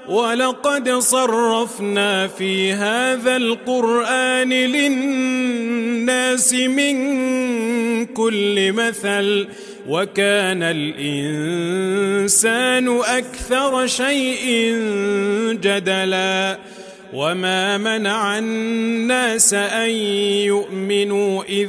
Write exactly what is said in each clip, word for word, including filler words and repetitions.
ولقد صرفنا في هذا القرآن للناس من كل مثل وكان الإنسان أكثر شيء جدلا وما منع الناس أن يؤمنوا إذ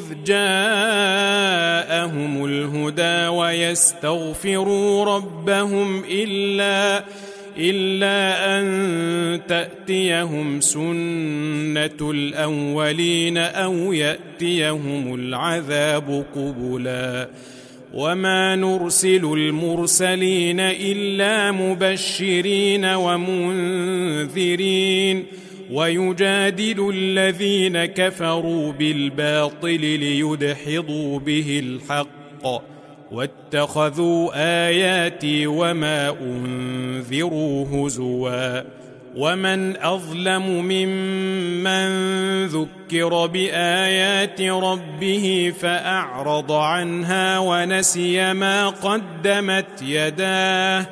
جاءهم الهدى ويستغفروا ربهم إلا إلا أن تأتيهم سنة الأولين أو يأتيهم العذاب قبلا وما نرسل المرسلين إلا مبشرين ومنذرين ويجادل الذين كفروا بالباطل ليدحضوا به الحق واتخذوا آياتي وما أنذروا هزوا ومن أظلم ممن ذكر بآيات ربه فأعرض عنها ونسي ما قدمت يداه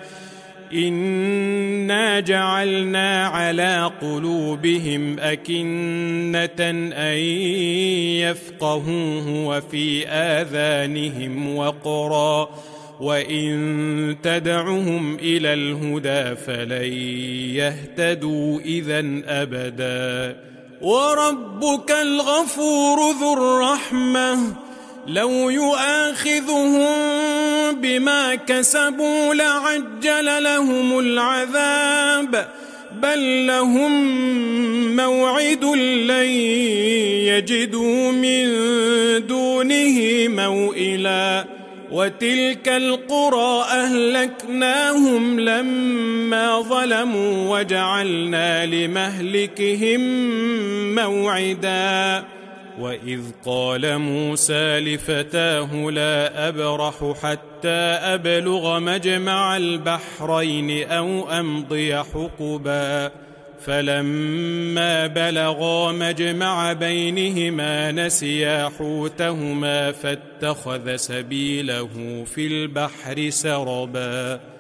إنا جعلنا على قلوبهم أكنة أن يفقهوه وفي آذانهم وقرا وإن تدعهم إلى الهدى فلن يهتدوا إذن أبدا وربك الغفور ذو الرحمة لو يؤاخذهم بما كسبوا لعجل لهم العذاب بل لهم موعد لن يجدوا من دونه موئلا وتلك القرى أهلكناهم لما ظلموا وجعلنا لمهلكهم موعدا وإذ قال موسى لفتاه لا أبرح حتى أبلغ مجمع البحرين أو أمضي حقبا فلما بلغا مجمع بينهما نسيا حوتهما فاتخذ سبيله في البحر سربا